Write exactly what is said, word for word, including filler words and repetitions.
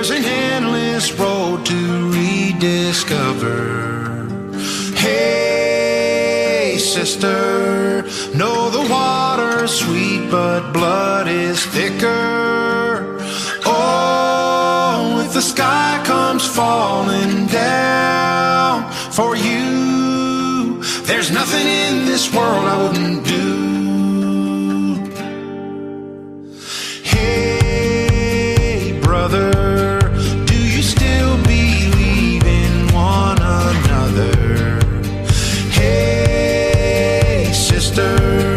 there's an endless road to rediscover. Hey, sister, know the water's sweet, but blood is thicker. Oh, if the sky comes falling down for you, there's nothing in this world I wouldn't do. Hey, brother, do you still believe in one another? Hey, sister,